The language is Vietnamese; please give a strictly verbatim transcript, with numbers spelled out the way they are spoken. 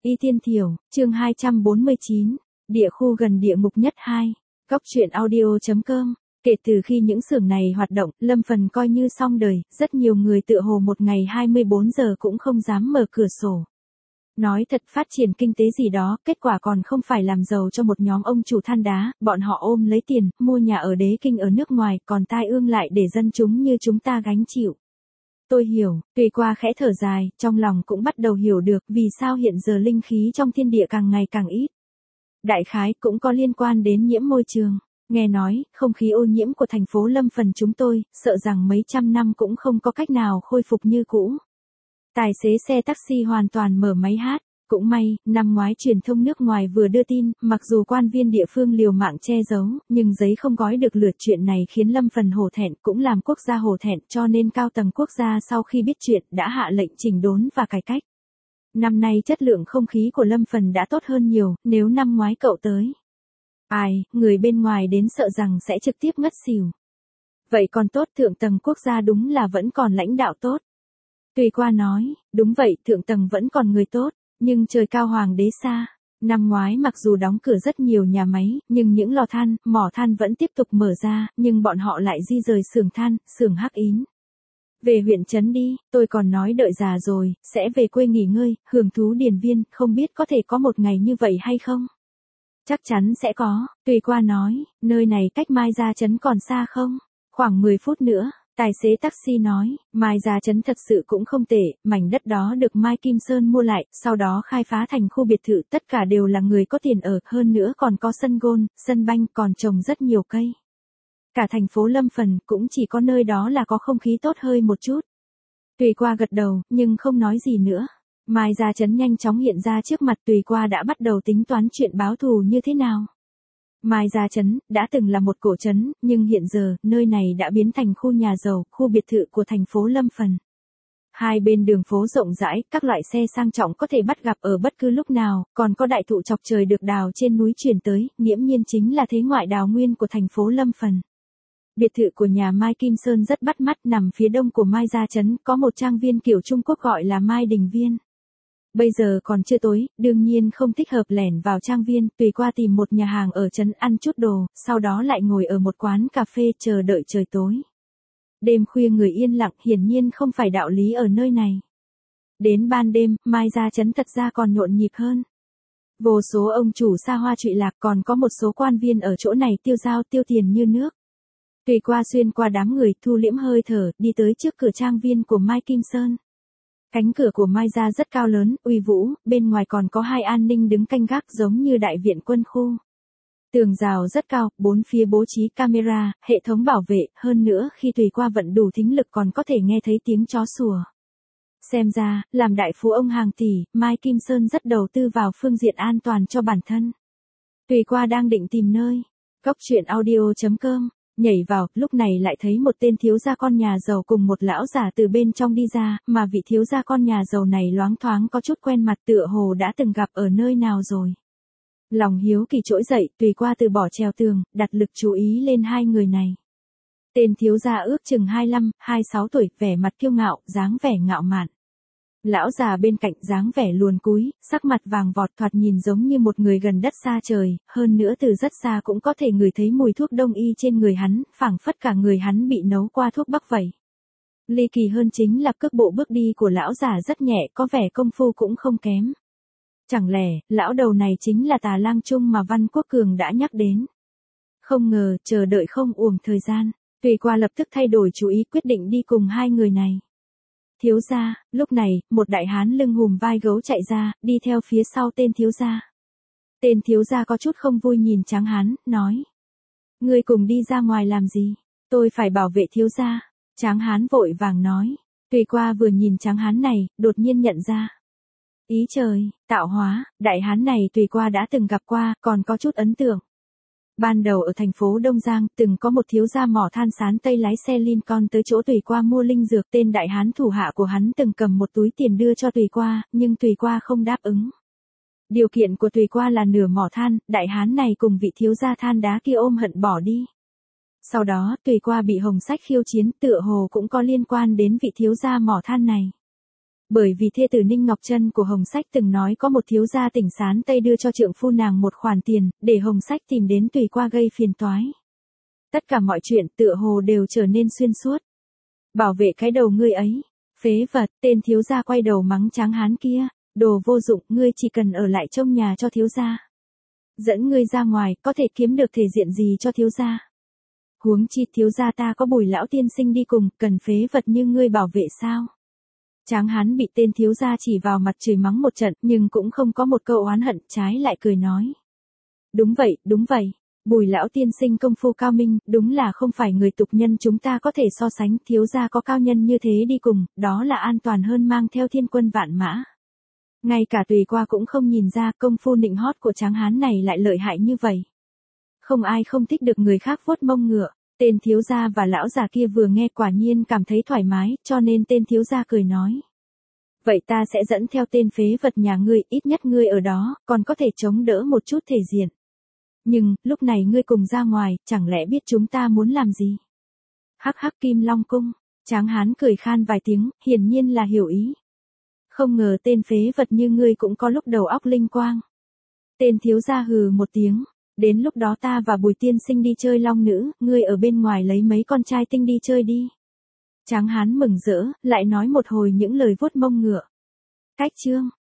Y Tiên Thiểu, chương hai trăm bốn mươi chín, địa khu gần địa ngục nhất hai, góc truyện audio.com. Kể từ khi những xưởng này hoạt động, Lâm Phần coi như xong đời, rất nhiều người tựa hồ một ngày hai mươi bốn giờ cũng không dám mở cửa sổ. Nói thật, phát triển kinh tế gì đó, kết quả còn không phải làm giàu cho một nhóm ông chủ than đá, bọn họ ôm lấy tiền, mua nhà ở đế kinh ở nước ngoài, còn tai ương lại để dân chúng như chúng ta gánh chịu. Tôi hiểu, tùy qua khẽ thở dài, trong lòng cũng bắt đầu hiểu được vì sao hiện giờ linh khí trong thiên địa càng ngày càng ít. Đại khái cũng có liên quan đến nhiễm môi trường. Nghe nói, không khí ô nhiễm của thành phố Lâm Phần chúng tôi, sợ rằng mấy trăm năm cũng không có cách nào khôi phục như cũ. Tài xế xe taxi hoàn toàn mở máy hát. Cũng may, năm ngoái truyền thông nước ngoài vừa đưa tin, mặc dù quan viên địa phương liều mạng che giấu, nhưng giấy không gói được lửa. Chuyện này khiến Lâm Phần hổ thẹn, cũng làm quốc gia hổ thẹn, cho nên cao tầng quốc gia sau khi biết chuyện đã hạ lệnh chỉnh đốn và cải cách. Năm nay chất lượng không khí của Lâm Phần đã tốt hơn nhiều, nếu năm ngoái cậu tới. Ai, người bên ngoài đến sợ rằng sẽ trực tiếp ngất xỉu. Vậy còn tốt, thượng tầng quốc gia đúng là vẫn còn lãnh đạo tốt. Tùy qua nói, đúng vậy, thượng tầng vẫn còn người tốt. Nhưng trời cao hoàng đế xa, năm ngoái mặc dù đóng cửa rất nhiều nhà máy, nhưng những lò than, mỏ than vẫn tiếp tục mở ra, nhưng bọn họ lại di rời xưởng than, xưởng hắc ín. Về huyện trấn đi, tôi còn nói đợi già rồi, sẽ về quê nghỉ ngơi, hưởng thú điền viên, không biết có thể có một ngày như vậy hay không? Chắc chắn sẽ có, Tùy qua nói, nơi này cách Mai Gia trấn còn xa không? Khoảng mười phút nữa. Tài xế taxi nói, Mai Gia trấn thật sự cũng không tệ, mảnh đất đó được Mai Kim Sơn mua lại, sau đó khai phá thành khu biệt thự, tất cả đều là người có tiền ở, hơn nữa còn có sân gôn, sân banh, còn trồng rất nhiều cây. Cả thành phố Lâm Phần cũng chỉ có nơi đó là có không khí tốt hơi một chút. Tùy qua gật đầu, nhưng không nói gì nữa. Mai Gia trấn nhanh chóng hiện ra trước mặt. Tùy qua đã bắt đầu tính toán chuyện báo thù như thế nào. Mai Gia trấn đã từng là một cổ trấn, nhưng hiện giờ, nơi này đã biến thành khu nhà giàu, khu biệt thự của thành phố Lâm Phần. Hai bên đường phố rộng rãi, các loại xe sang trọng có thể bắt gặp ở bất cứ lúc nào, còn có đại thụ chọc trời được đào trên núi truyền tới, nghiễm nhiên chính là thế ngoại đào nguyên của thành phố Lâm Phần. Biệt thự của nhà Mai Kim Sơn rất bắt mắt, nằm phía đông của Mai Gia trấn, có một trang viên kiểu Trung Quốc gọi là Mai Đình Viên. Bây giờ còn chưa tối, đương nhiên không thích hợp lẻn vào trang viên, Tùy qua tìm một nhà hàng ở trấn ăn chút đồ, sau đó lại ngồi ở một quán cà phê chờ đợi trời tối. Đêm khuya người yên lặng, hiển nhiên không phải đạo lý ở nơi này. Đến ban đêm, Mai Gia trấn thật ra còn nhộn nhịp hơn. Vô số ông chủ xa hoa trụy lạc, còn có một số quan viên ở chỗ này tiêu dao tiêu tiền như nước. Tùy qua xuyên qua đám người, thu liễm hơi thở, đi tới trước cửa trang viên của Mai Kim Sơn. Cánh cửa của Mai Gia rất cao lớn, uy vũ, bên ngoài còn có hai an ninh đứng canh gác giống như đại viện quân khu. Tường rào rất cao, bốn phía bố trí camera, hệ thống bảo vệ, hơn nữa khi Tùy qua vận đủ thính lực còn có thể nghe thấy tiếng chó sủa. Xem ra, làm đại phú ông hàng tỷ, Mai Kim Sơn rất đầu tư vào phương diện an toàn cho bản thân. Tùy qua đang định tìm nơi. Góc truyện audio.com. Nhảy vào, lúc này lại thấy một tên thiếu gia con nhà giàu cùng một lão già từ bên trong đi ra, mà vị thiếu gia con nhà giàu này loáng thoáng có chút quen mặt, tựa hồ đã từng gặp ở nơi nào rồi. Lòng hiếu kỳ trỗi dậy, Tùy qua từ bỏ treo tường, đặt lực chú ý lên hai người này. Tên thiếu gia ước chừng hai mươi lăm, hai mươi sáu tuổi, vẻ mặt kiêu ngạo, dáng vẻ ngạo mạn. Lão già bên cạnh dáng vẻ luồn cúi, sắc mặt vàng vọt, thoạt nhìn giống như một người gần đất xa trời, hơn nữa từ rất xa cũng có thể ngửi thấy mùi thuốc đông y trên người hắn, phảng phất cả người hắn bị nấu qua thuốc bắc vậy. Ly kỳ hơn chính là cước bộ bước đi của lão già rất nhẹ, có vẻ công phu cũng không kém. Chẳng lẽ, lão đầu này chính là Tà Lang Trung mà Văn Quốc Cường đã nhắc đến? Không ngờ, chờ đợi không uổng thời gian, Tùy qua lập tức thay đổi chú ý, quyết định đi cùng hai người này. Thiếu gia, lúc này, một đại hán lưng hùm vai gấu chạy ra, đi theo phía sau tên thiếu gia. Tên thiếu gia có chút không vui nhìn Tráng hán, nói. Ngươi cùng đi ra ngoài làm gì? Tôi phải bảo vệ thiếu gia. Tráng hán vội vàng nói. Tùy qua vừa nhìn Tráng hán này, đột nhiên nhận ra. Ý trời, tạo hóa, đại hán này Tùy qua đã từng gặp qua, còn có chút ấn tượng. Ban đầu ở thành phố Đông Giang, từng có một thiếu gia mỏ than sán Tây lái xe Lincoln tới chỗ Tùy qua mua linh dược, tên đại hán thủ hạ của hắn từng cầm một túi tiền đưa cho Tùy qua, nhưng Tùy qua không đáp ứng. Điều kiện của Tùy qua là nửa mỏ than, đại hán này cùng vị thiếu gia than đá kia ôm hận bỏ đi. Sau đó, Tùy qua bị Hồng Sách khiêu chiến, tựa hồ cũng có liên quan đến vị thiếu gia mỏ than này. Bởi vì thê tử Ninh Ngọc Trân của Hồng Sách từng nói có một thiếu gia tỉnh Sán Tây đưa cho trượng phu nàng một khoản tiền, để Hồng Sách tìm đến tùy qua gây phiền toái. Tất cả mọi chuyện tựa hồ đều trở nên xuyên suốt. Bảo vệ cái đầu ngươi ấy. Phế vật, tên thiếu gia quay đầu mắng Tráng Hán kia. Đồ vô dụng, ngươi chỉ cần ở lại trông nhà cho thiếu gia. Dẫn ngươi ra ngoài, có thể kiếm được thể diện gì cho thiếu gia. Huống chi thiếu gia ta có Bùi lão tiên sinh đi cùng, cần phế vật như ngươi bảo vệ sao? Tráng Hán bị tên thiếu gia chỉ vào mặt chửi mắng một trận, nhưng cũng không có một câu oán hận, trái lại cười nói. Đúng vậy, đúng vậy. Bùi lão tiên sinh công phu cao minh, đúng là không phải người tục nhân chúng ta có thể so sánh, thiếu gia có cao nhân như thế đi cùng, đó là an toàn hơn mang theo thiên quân vạn mã. Ngay cả tùy qua cũng không nhìn ra công phu nịnh hót của Tráng Hán này lại lợi hại như vậy. Không ai không thích được người khác vuốt mông ngựa, tên thiếu gia và lão già kia vừa nghe quả nhiên cảm thấy thoải mái, cho nên tên thiếu gia cười nói. Vậy ta sẽ dẫn theo tên phế vật nhà ngươi, ít nhất ngươi ở đó, còn có thể chống đỡ một chút thể diện. Nhưng, lúc này ngươi cùng ra ngoài, chẳng lẽ biết chúng ta muốn làm gì? Hắc hắc Kim Long Cung, Tráng Hán cười khan vài tiếng, hiển nhiên là hiểu ý. Không ngờ tên phế vật như ngươi cũng có lúc đầu óc linh quang. Tên thiếu gia hừ một tiếng, đến lúc đó ta và Bùi tiên sinh đi chơi long nữ, ngươi ở bên ngoài lấy mấy con trai tinh đi chơi đi. Tráng Hán mừng rỡ, lại nói một hồi những lời vuốt mông ngựa. Cách chương